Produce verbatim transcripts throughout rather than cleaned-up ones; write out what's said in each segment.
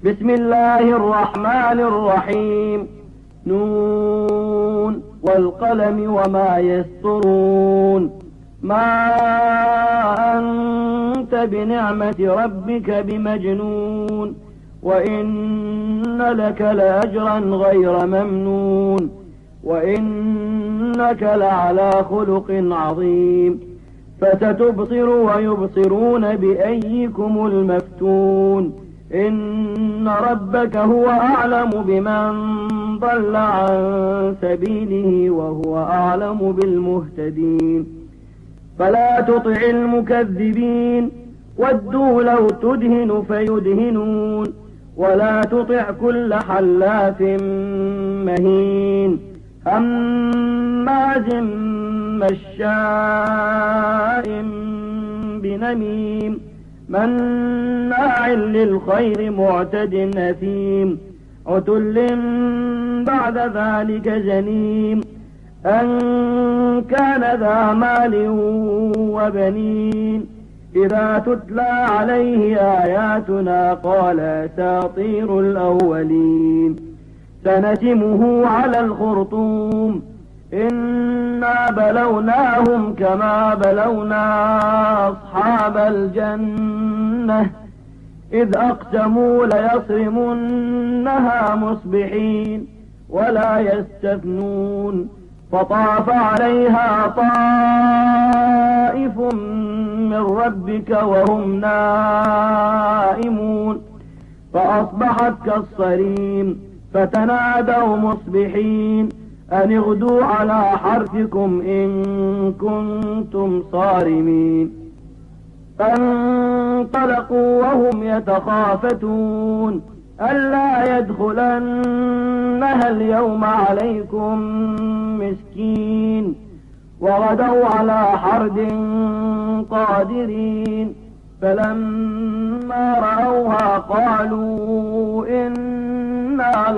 بسم الله الرحمن الرحيم. نون والقلم وما يسطرون. ما أنت بنعمة ربك بمجنون، وإن لك لأجرا غير ممنون، وإنك لعلى خلق عظيم. فستبصر ويبصرون بأيكم المفتون. إن ربك هو أعلم بمن ضل عن سبيله وهو أعلم بالمهتدين. فلا تطع المكذبين، ودوا لو تدهن فيدهنون. ولا تطع كل حلاف مهين هماز مشاء بنميم مناع للخير معتد أثيم عتل بعد ذلك زنيم أن كان ذا مال وبنين. إذا تتلى عليه آياتنا قال أساطير الأولين. سنسمه على الخرطوم. إنا بلوناهم كما بلونا أصحاب الجنة إذ أقسموا ليصرمنها مصبحين ولا يستثنون. فطاف عليها طائف من ربك وهم نائمون فأصبحت كالصريم. فتنادوا مصبحين أن اغدوا على حرثكم إن كنتم صارمين. فانطلقوا وهم يتخافتون ألا يدخلنها اليوم عليكم مسكين. وغدوا على حرد قادرين. فلما رأوها قالوا إنا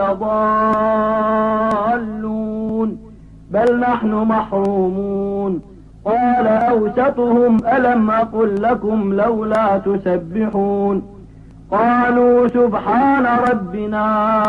لضالون بل نحن محرومون. قال أوسطهم ألم أقل لكم لولا تسبحون. قالوا سبحان ربنا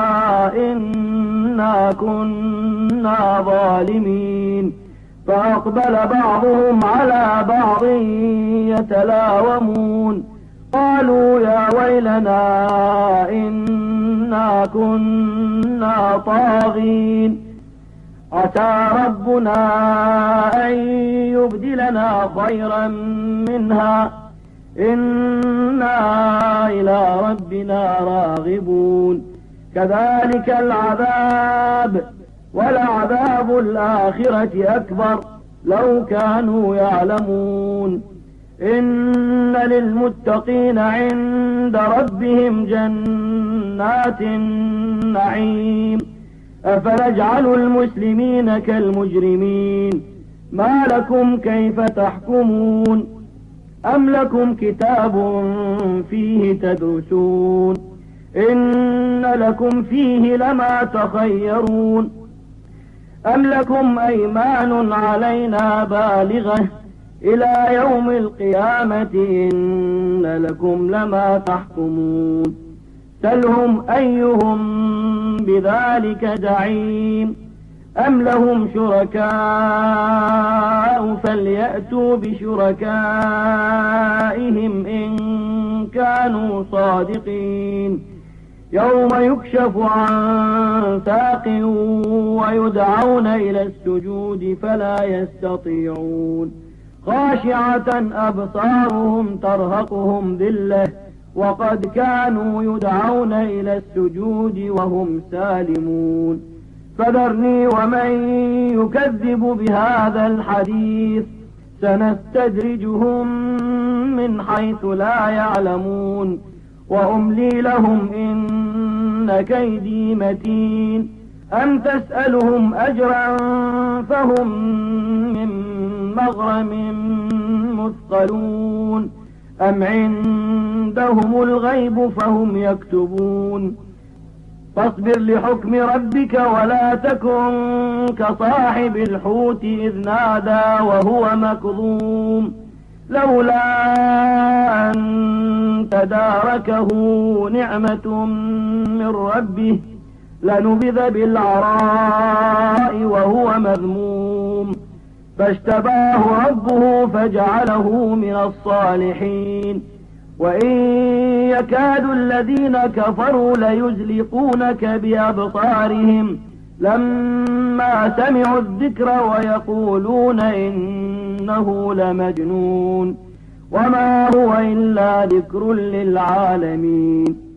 إنا كنا ظالمين. فأقبل بعضهم على بعض يتلاومون قالوا يا ويلنا إنا كنا طاغين. عسى ربنا أن يبدلنا خيرا منها إنا إلى ربنا راغبون. كذلك العذاب ولعذاب الآخرة أكبر لو كانوا يعلمون. إن للمتقين عند ربهم جنات النعيم. أفنجعل المسلمين كالمجرمين ما لكم كيف تحكمون. أم لكم كتاب فيه تدرسون إن لكم فيه لما تخيرون. أم لكم أيمان علينا بالغة إلى يوم القيامة إن لكم لما تحكمون. سلهم أيهم بذلك زعيم. أم لهم شركاء فليأتوا بشركائهم إن كانوا صادقين. يوم يكشف عن ساق ويدعون إلى السجود فلا يستطيعون. خاشعة أبصارهم ترهقهم ذلة وقد كانوا يدعون إلى السجود وهم سالمون. فذرني ومن يكذب بهذا الحديث سنستدرجهم من حيث لا يعلمون وأملي لهم إن كيدي متين. أم تسألهم أجرا فهم من مغرم مثقلون أم عندهم الغيب فهم يكتبون. فاصبر لحكم ربك ولا تكن كصاحب الحوت إذ نادى وهو مكظوم لولا أن تداركه نعمة من ربه لنبذ بالعراء وهو مذموم فاجتباه ربه فجعله من الصالحين وإن يكاد الذين كفروا ليزلقونك بأبصارهم لما سمعوا الذكر ويقولون إنه لمجنون وما هو إلا ذكر للعالمين